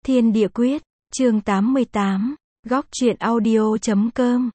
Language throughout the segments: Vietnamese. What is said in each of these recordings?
Thiên địa quyết, chương 88, góc truyện audio.com.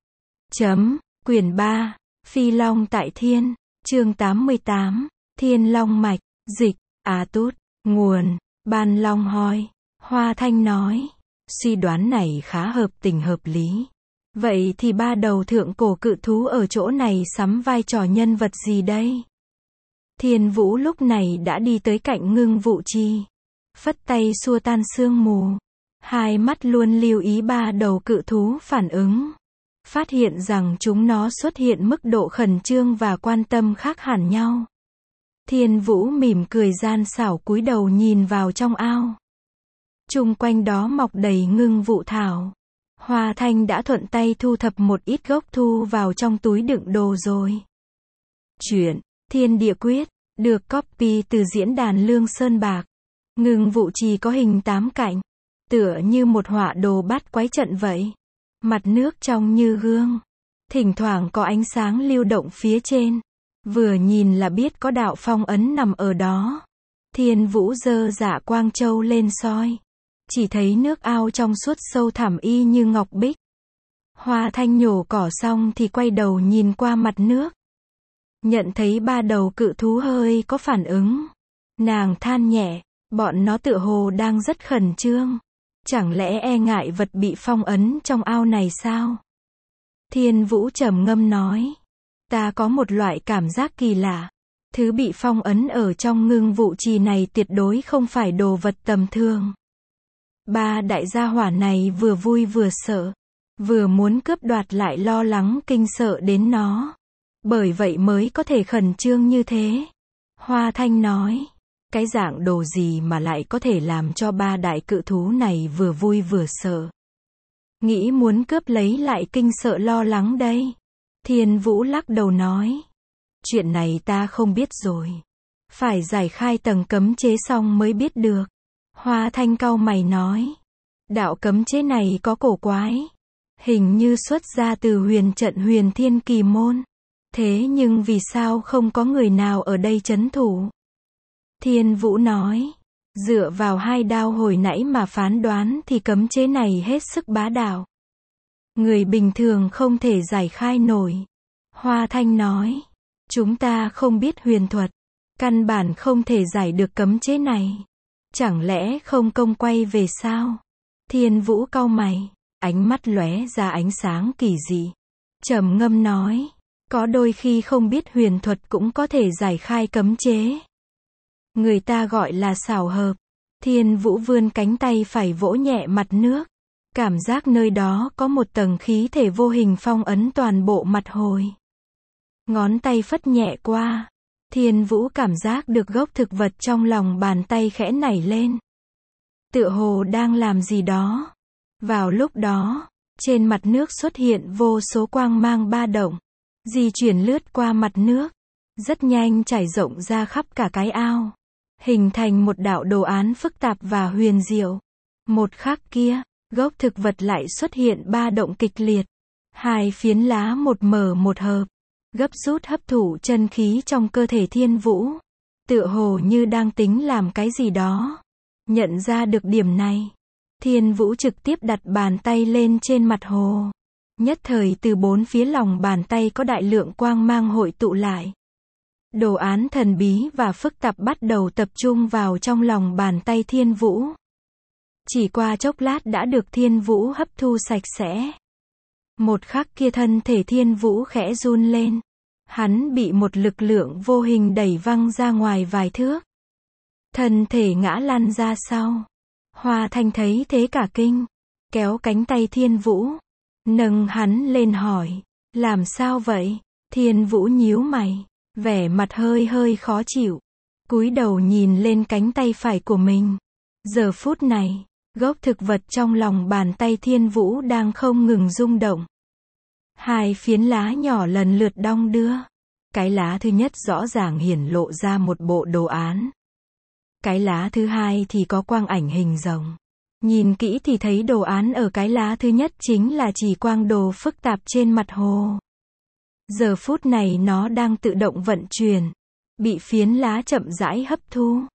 Quyển 3, Phi Long tại Thiên, chương 88, Thiên Long Mạch, dịch, Tút, nguồn, Ban Long Hoi. Hoa Thanh nói, suy đoán này khá hợp tình hợp lý. Vậy thì ba đầu thượng cổ cự thú ở chỗ này sắm vai trò nhân vật gì đây? Thiên Vũ lúc này đã đi tới cạnh Ngưng Vụ Chi, phất tay xua tan sương mù, hai mắt luôn lưu ý ba đầu cự thú phản ứng, phát hiện rằng chúng nó xuất hiện mức độ khẩn trương và quan tâm khác hẳn nhau. Thiên Vũ mỉm cười gian xảo cúi đầu nhìn vào trong ao. Chung quanh đó mọc đầy ngưng vụ thảo. Hoa Thanh đã thuận tay thu thập một ít gốc thu vào trong túi đựng đồ rồi. Chuyện Thiên Địa Quyết được copy từ diễn đàn Lương Sơn Bạc. Ngưng vụ trì có hình 8 cạnh, tựa như một họa đồ bát quái trận vậy. Mặt nước trong như gương, thỉnh thoảng có ánh sáng lưu động phía trên. Vừa nhìn là biết có đạo phong ấn nằm ở đó. Thiên Vũ giơ Dạ Quang Châu lên soi, chỉ thấy nước ao trong suốt sâu thẳm y như ngọc bích. Hoa Thanh nhổ cỏ xong thì quay đầu nhìn qua mặt nước, nhận thấy ba đầu cự thú hơi có phản ứng. Nàng than nhẹ, bọn nó tựa hồ đang rất khẩn trương. Chẳng lẽ e ngại vật bị phong ấn trong ao này sao? Thiên Vũ trầm ngâm nói, ta có một loại cảm giác kỳ lạ. Thứ bị phong ấn ở trong ngưng vụ trì này tuyệt đối không phải đồ vật tầm thường. Ba đại gia hỏa này vừa vui vừa sợ, vừa muốn cướp đoạt lại lo lắng kinh sợ đến nó. Bởi vậy mới có thể khẩn trương như thế. Hoa Thanh nói, cái dạng đồ gì mà lại có thể làm cho ba đại cự thú này vừa vui vừa sợ? Nghĩ muốn cướp lấy lại kinh sợ lo lắng đây. Thiên Vũ lắc đầu nói, chuyện này ta không biết rồi. Phải giải khai tầng cấm chế xong mới biết được. Hoa Thanh cau mày nói, đạo cấm chế này có cổ quái. Hình như xuất ra từ huyền trận Huyền Thiên Kỳ Môn. Thế nhưng vì sao không có người nào ở đây trấn thủ? Thiên Vũ nói, dựa vào hai đao hồi nãy mà phán đoán thì cấm chế này hết sức bá đạo. Người bình thường không thể giải khai nổi. Hoa Thanh nói, chúng ta không biết huyền thuật, căn bản không thể giải được cấm chế này. Chẳng lẽ không công quay về sao? Thiên Vũ cau mày, ánh mắt lóe ra ánh sáng kỳ dị. Trầm ngâm nói, có đôi khi không biết huyền thuật cũng có thể giải khai cấm chế. Người ta gọi là xảo hợp. Thiên Vũ vươn cánh tay phải vỗ nhẹ mặt nước. Cảm giác nơi đó có một tầng khí thể vô hình phong ấn toàn bộ mặt hồi. Ngón tay phất nhẹ qua. Thiên Vũ cảm giác được gốc thực vật trong lòng bàn tay khẽ nảy lên. Tựa hồ đang làm gì đó. Vào lúc đó, trên mặt nước xuất hiện vô số quang mang ba động. Di chuyển lướt qua mặt nước. Rất nhanh trải rộng ra khắp cả cái ao. Hình thành một đạo đồ án phức tạp và huyền diệu. Một khắc kia, gốc thực vật lại xuất hiện ba động kịch liệt. Hai phiến lá một mở một hợp. Gấp rút hấp thụ chân khí trong cơ thể Thiên Vũ. Tựa hồ như đang tính làm cái gì đó. Nhận ra được điểm này, Thiên Vũ trực tiếp đặt bàn tay lên trên mặt hồ. Nhất thời từ bốn phía lòng bàn tay có đại lượng quang mang hội tụ lại. Đồ án thần bí và phức tạp bắt đầu tập trung vào trong lòng bàn tay Thiên Vũ. Chỉ qua chốc lát đã được Thiên Vũ hấp thu sạch sẽ. Một khắc kia thân thể Thiên Vũ khẽ run lên. Hắn bị một lực lượng vô hình đẩy văng ra ngoài vài thước. Thân thể ngã lăn ra sau. Hoa Thanh thấy thế cả kinh. Kéo cánh tay Thiên Vũ. Nâng hắn lên hỏi. Làm sao vậy? Thiên Vũ nhíu mày. Vẻ mặt hơi khó chịu. Cúi đầu nhìn lên cánh tay phải của mình. Giờ phút này, gốc thực vật trong lòng bàn tay Thiên Vũ đang không ngừng rung động. Hai phiến lá nhỏ lần lượt đong đưa. Cái lá thứ nhất rõ ràng hiển lộ ra một bộ đồ án. Cái lá thứ hai thì có quang ảnh hình rồng. Nhìn kỹ thì thấy đồ án ở cái lá thứ nhất chính là chỉ quang đồ phức tạp trên mặt hồ. Giờ phút này nó đang tự động vận chuyển, bị phiến lá chậm rãi hấp thu.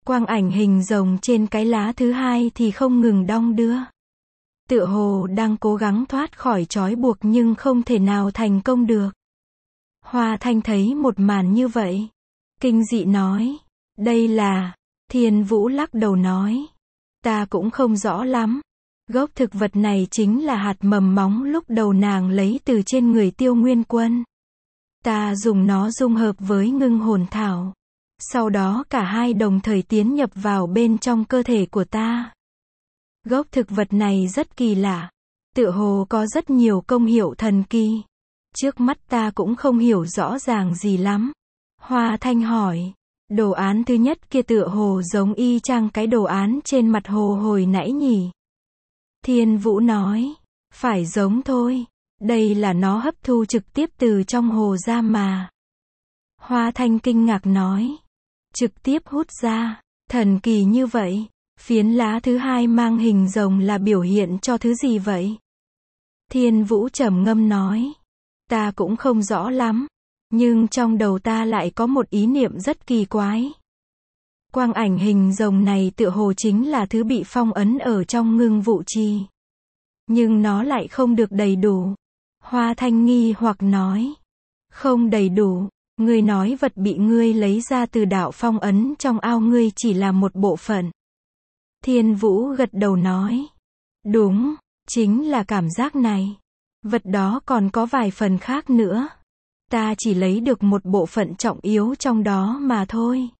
Quang ảnh hình rồng trên cái lá thứ hai thì không ngừng đong đưa. Tựa hồ đang cố gắng thoát khỏi trói buộc nhưng không thể nào thành công được. Hoa Thanh thấy một màn như vậy. Kinh dị nói. Đây là... Thiên Vũ lắc đầu nói. Ta cũng không rõ lắm. Gốc thực vật này chính là hạt mầm móng lúc đầu nàng lấy từ trên người Tiêu Nguyên Quân. Ta dùng nó dung hợp với ngưng hồn thảo. Sau đó cả hai đồng thời tiến nhập vào bên trong cơ thể của ta. Gốc thực vật này rất kỳ lạ. Tựa hồ có rất nhiều công hiệu thần kỳ. Trước mắt ta cũng không hiểu rõ ràng gì lắm. Hoa Thanh hỏi. Đồ án thứ nhất kia tựa hồ giống y chang cái đồ án trên mặt hồ hồi nãy nhỉ? Thiên Vũ nói. Phải giống thôi. Đây là nó hấp thu trực tiếp từ trong hồ ra mà. Hoa Thanh kinh ngạc nói. Trực tiếp hút ra. Thần kỳ như vậy. Phiến lá thứ hai mang hình rồng là biểu hiện cho thứ gì vậy? Thiên Vũ trầm ngâm nói. Ta cũng không rõ lắm. Nhưng trong đầu ta lại có một ý niệm rất kỳ quái. Quang ảnh hình rồng này tựa hồ chính là thứ bị phong ấn ở trong ngưng vụ trì. Nhưng nó lại không được đầy đủ. Hoa Thanh nghi hoặc nói. Không đầy đủ. Ngươi nói vật bị ngươi lấy ra từ đạo phong ấn trong ao ngươi chỉ là một bộ phận. Thiên Vũ gật đầu nói. Đúng, chính là cảm giác này. Vật đó còn có vài phần khác nữa. Ta chỉ lấy được một bộ phận trọng yếu trong đó mà thôi.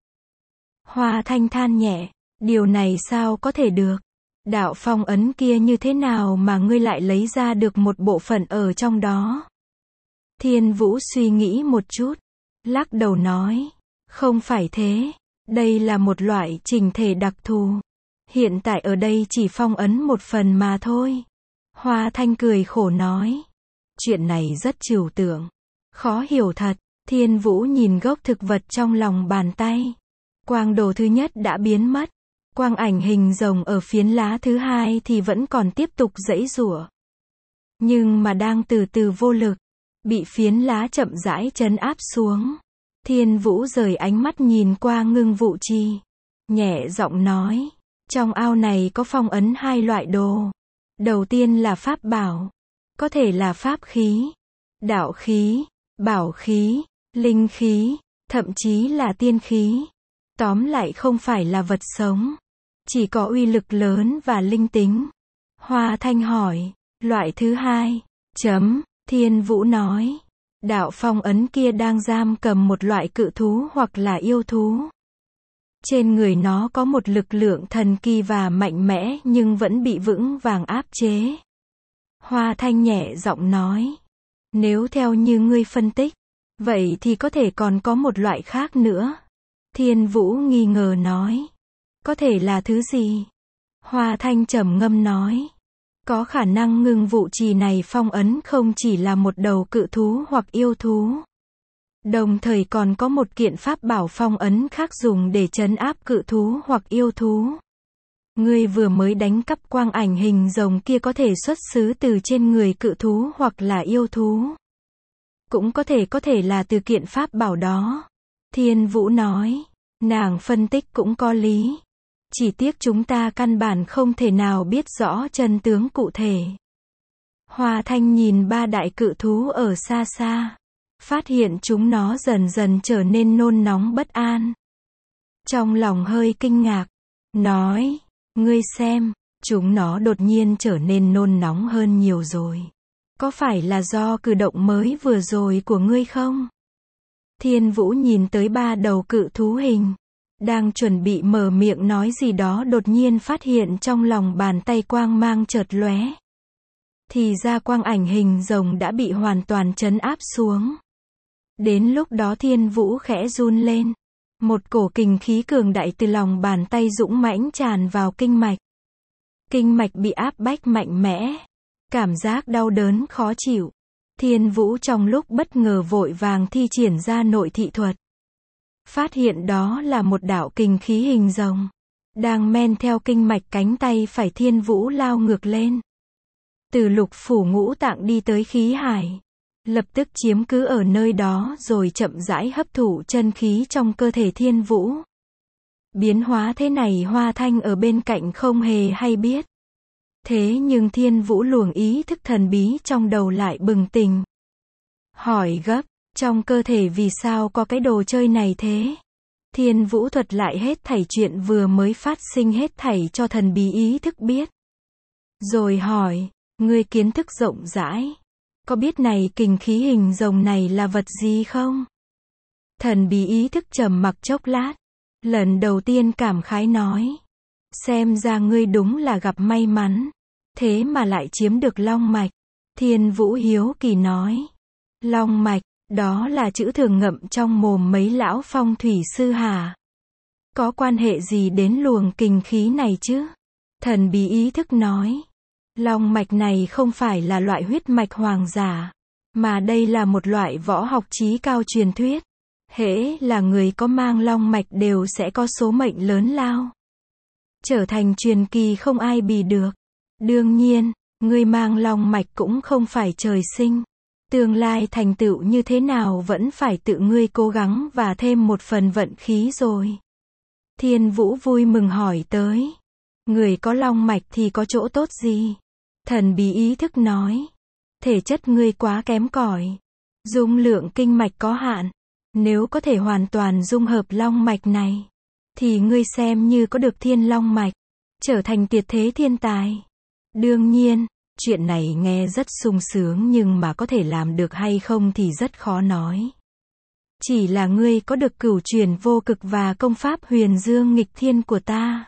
Hoa Thanh than nhẹ. Điều này sao có thể được? Đạo phong ấn kia như thế nào mà ngươi lại lấy ra được một bộ phận ở trong đó? Thiên Vũ suy nghĩ một chút. Lắc đầu nói. Không phải thế. Đây là một loại trình thể đặc thù. Hiện tại ở đây chỉ phong ấn một phần mà thôi. Hoa Thanh cười khổ nói. Chuyện này rất trừu tượng. Khó hiểu thật. Thiên Vũ nhìn gốc thực vật trong lòng bàn tay. Quang đồ thứ nhất đã biến mất. Quang ảnh hình rồng ở phiến lá thứ hai thì vẫn còn tiếp tục giãy giụa. Nhưng mà đang từ từ vô lực. Bị phiến lá chậm rãi trấn áp xuống. Thiên Vũ rời ánh mắt nhìn qua ngưng vụ trì. Nhẹ giọng nói. Trong ao này có phong ấn hai loại đồ. Đầu tiên là pháp bảo. Có thể là pháp khí, đạo khí, bảo khí, linh khí, thậm chí là tiên khí. Tóm lại không phải là vật sống. Chỉ có uy lực lớn và linh tính. Hoa Thanh hỏi. Loại thứ hai. Thiên Vũ nói. Đạo phong ấn kia đang giam cầm một loại cự thú hoặc là yêu thú. Trên người nó có một lực lượng thần kỳ và mạnh mẽ nhưng vẫn bị vững vàng áp chế. Hoa Thanh nhẹ giọng nói. Nếu theo như ngươi phân tích, vậy thì có thể còn có một loại khác nữa. Thiên Vũ nghi ngờ nói. Có thể là thứ gì? Hoa Thanh trầm ngâm nói. Có khả năng ngưng vụ trì này phong ấn không chỉ là một đầu cự thú hoặc yêu thú. Đồng thời còn có một kiện pháp bảo phong ấn khác dùng để trấn áp cự thú hoặc yêu thú. Ngươi vừa mới đánh cắp quang ảnh hình rồng kia có thể xuất xứ từ trên người cự thú hoặc là yêu thú. Cũng có thể là từ kiện pháp bảo đó. Thiên Vũ nói. Nàng phân tích cũng có lý. Chỉ tiếc chúng ta căn bản không thể nào biết rõ chân tướng cụ thể. Hoa Thanh nhìn ba đại cự thú ở xa xa. Phát hiện chúng nó dần dần trở nên nôn nóng bất an. Trong lòng hơi kinh ngạc. Nói. Ngươi xem. Chúng nó đột nhiên trở nên nôn nóng hơn nhiều rồi. Có phải là do cử động mới vừa rồi của ngươi không? Thiên Vũ nhìn tới ba đầu cự thú hình. Đang chuẩn bị mở miệng nói gì đó đột nhiên phát hiện trong lòng bàn tay quang mang chợt lóe. Thì ra quang ảnh hình rồng đã bị hoàn toàn trấn áp xuống. Đến lúc đó Thiên Vũ khẽ run lên. Một cổ kình khí cường đại từ lòng bàn tay dũng mãnh tràn vào kinh mạch. Kinh mạch bị áp bách mạnh mẽ. Cảm giác đau đớn khó chịu. Thiên Vũ trong lúc bất ngờ vội vàng thi triển ra nội thị thuật. Phát hiện đó là một đạo kình khí hình rồng. Đang men theo kinh mạch cánh tay phải Thiên Vũ lao ngược lên. Từ lục phủ ngũ tạng đi tới khí hải. Lập tức chiếm cứ ở nơi đó rồi chậm rãi hấp thụ chân khí trong cơ thể Thiên Vũ. Biến hóa thế này Hoa Thanh ở bên cạnh không hề hay biết. Thế nhưng Thiên Vũ luồng ý thức thần bí trong đầu lại bừng tỉnh. Hỏi gấp, trong cơ thể vì sao có cái đồ chơi này thế? Thiên Vũ thuật lại hết thảy chuyện vừa mới phát sinh hết thảy cho thần bí ý thức biết. Rồi hỏi, ngươi kiến thức rộng rãi, có biết này kình khí hình rồng này là vật gì không? Thần bí ý thức trầm mặc chốc lát, lần đầu tiên cảm khái nói, xem ra ngươi đúng là gặp may mắn, thế mà lại chiếm được long mạch. Thiên Vũ hiếu kỳ nói, long mạch, đó là chữ thường ngậm trong mồm mấy lão phong thủy sư hả? Có quan hệ gì đến luồng kình khí này chứ? Thần bí ý thức nói, long mạch này không phải là loại huyết mạch hoàng giả, mà đây là một loại võ học chí cao truyền thuyết. Hễ là người có mang long mạch đều sẽ có số mệnh lớn lao, trở thành truyền kỳ không ai bì được. Đương nhiên, người mang long mạch cũng không phải trời sinh. Tương lai thành tựu như thế nào vẫn phải tự ngươi cố gắng và thêm một phần vận khí rồi. Thiên Vũ vui mừng hỏi tới, người có long mạch thì có chỗ tốt gì? Thần bí ý thức nói, thể chất ngươi quá kém cỏi, dung lượng kinh mạch có hạn. Nếu có thể hoàn toàn dung hợp long mạch này, thì ngươi xem như có được thiên long mạch, trở thành tuyệt thế thiên tài. Đương nhiên, chuyện này nghe rất sung sướng nhưng mà có thể làm được hay không thì rất khó nói. Chỉ là ngươi có được cửu chuyển vô cực và công pháp huyền dương nghịch thiên của ta,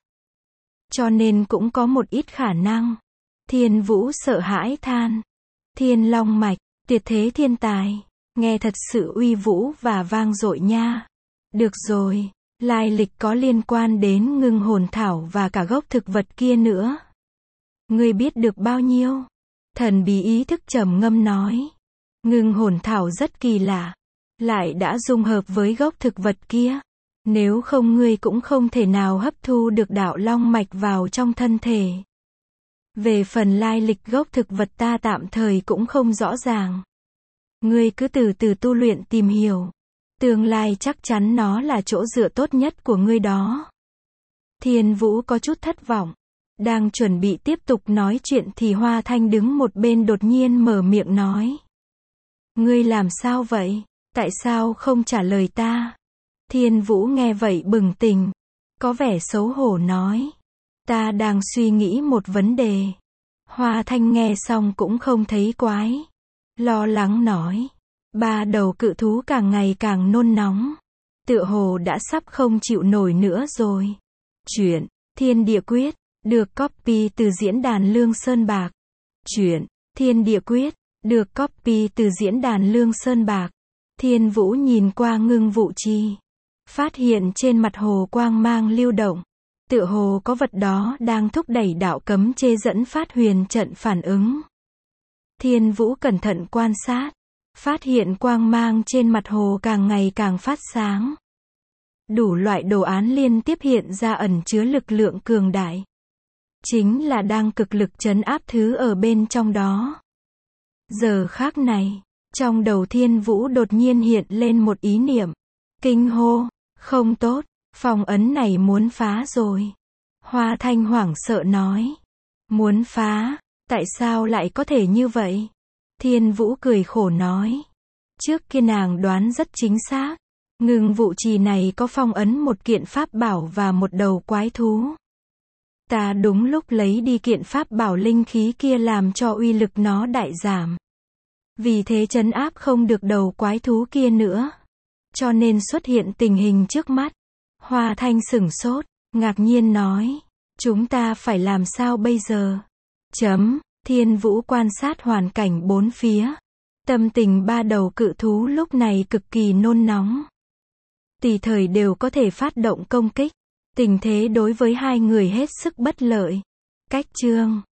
cho nên cũng có một ít khả năng. Thiên Vũ sợ hãi than, thiên long mạch, tuyệt thế thiên tài, nghe thật sự uy vũ và vang dội nha. Được rồi, lai lịch có liên quan đến ngưng hồn thảo và cả gốc thực vật kia nữa. Ngươi biết được bao nhiêu? Thần bí ý thức trầm ngâm nói, ngưng hồn thảo rất kỳ lạ, lại đã dung hợp với gốc thực vật kia. Nếu không ngươi cũng không thể nào hấp thu được đạo long mạch vào trong thân thể. Về phần lai lịch gốc thực vật ta tạm thời cũng không rõ ràng. Ngươi cứ từ từ tu luyện tìm hiểu. Tương lai chắc chắn nó là chỗ dựa tốt nhất của ngươi đó. Thiên Vũ có chút thất vọng. Đang chuẩn bị tiếp tục nói chuyện thì Hoa Thanh đứng một bên đột nhiên mở miệng nói. Ngươi làm sao vậy? Tại sao không trả lời ta? Thiên Vũ nghe vậy bừng tỉnh. Có vẻ xấu hổ nói. Ta đang suy nghĩ một vấn đề. Hoa Thanh nghe xong cũng không thấy quái. Lo lắng nói. Ba đầu cự thú càng ngày càng nôn nóng. Tựa hồ đã sắp không chịu nổi nữa rồi. Chuyện Thiên Địa Quyết được copy từ diễn đàn Lương Sơn Bạc. Chuyện Thiên Địa Quyết được copy từ diễn đàn Lương Sơn Bạc. Thiên Vũ nhìn qua ngưng vụ chi, phát hiện trên mặt hồ quang mang lưu động. Tựa hồ có vật đó đang thúc đẩy đạo cấm chế dẫn phát huyền trận phản ứng. Thiên Vũ cẩn thận quan sát, phát hiện quang mang trên mặt hồ càng ngày càng phát sáng. Đủ loại đồ án liên tiếp hiện ra ẩn chứa lực lượng cường đại. Chính là đang cực lực trấn áp thứ ở bên trong đó. Giờ khắc này, trong đầu Thiên Vũ đột nhiên hiện lên một ý niệm. Kinh hô, không tốt, phong ấn này muốn phá rồi. Hoa Thanh hoảng sợ nói. Muốn phá, tại sao lại có thể như vậy? Thiên Vũ cười khổ nói. Trước kia nàng đoán rất chính xác. Ngưng vụ trì này có phong ấn một kiện pháp bảo và một đầu quái thú. Ta đúng lúc lấy đi kiện pháp bảo linh khí kia làm cho uy lực nó đại giảm. Vì thế trấn áp không được đầu quái thú kia nữa. Cho nên xuất hiện tình hình trước mắt. Hoa Thanh sửng sốt, ngạc nhiên nói. Chúng ta phải làm sao bây giờ? Thiên Vũ quan sát hoàn cảnh bốn phía. Tâm tình ba đầu cự thú lúc này cực kỳ nôn nóng. Tùy thời đều có thể phát động công kích. Tình thế đối với hai người hết sức bất lợi. Cách chương